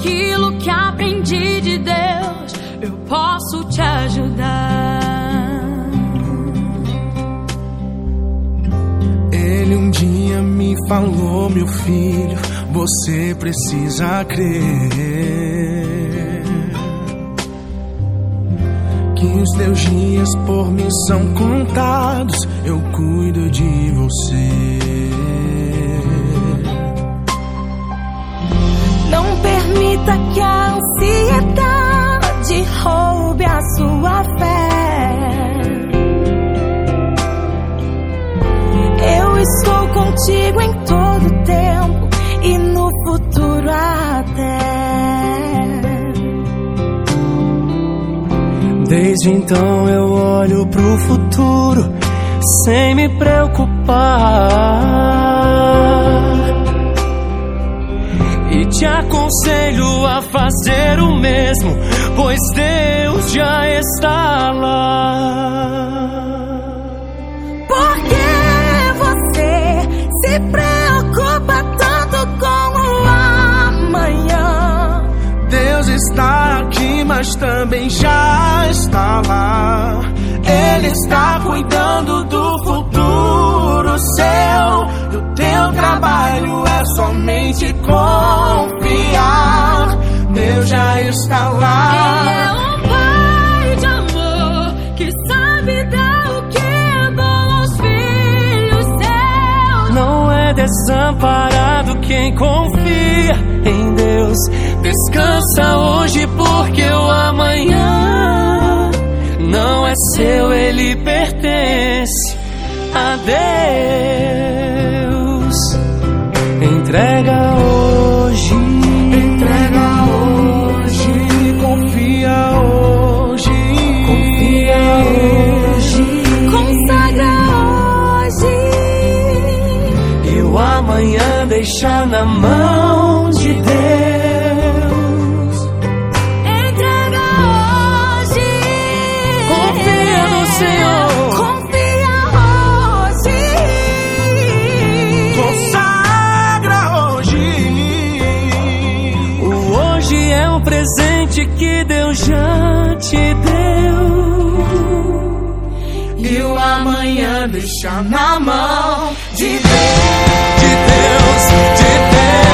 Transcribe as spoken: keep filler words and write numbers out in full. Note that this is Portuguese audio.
aquilo que aprendi de Deus, eu posso te ajudar. Ele um dia me falou: meu filho, você precisa crer que os teus dias por mim são contados. Eu cuido de você. Não permita que a ansiedade roube a sua fé. Eu estou contigo em todo tempo e no futuro até. Desde então eu olho pro futuro sem me preocupar, e te aconselho a fazer o mesmo, pois Deus já está lá. Por que você se preocupa tanto com o amanhã? Deus está aqui, mas também já está lá. Ele está cuidando do futuro seu. E o teu trabalho é somente confiar. Deus já está lá. Ele é um pai de amor que sabe dar o que é bom aos filhos seus. Não é desamparado quem confia em Deus. Descansa hoje, porque o amanhã não é seu, ele pertence a Deus. Entrega hoje, entrega hoje, confia hoje, confia hoje, consagra hoje, e o amanhã deixa na mão de Deus. Que Deus já te deu, e o amanhã deixa na mão de Deus, de Deus, de Deus.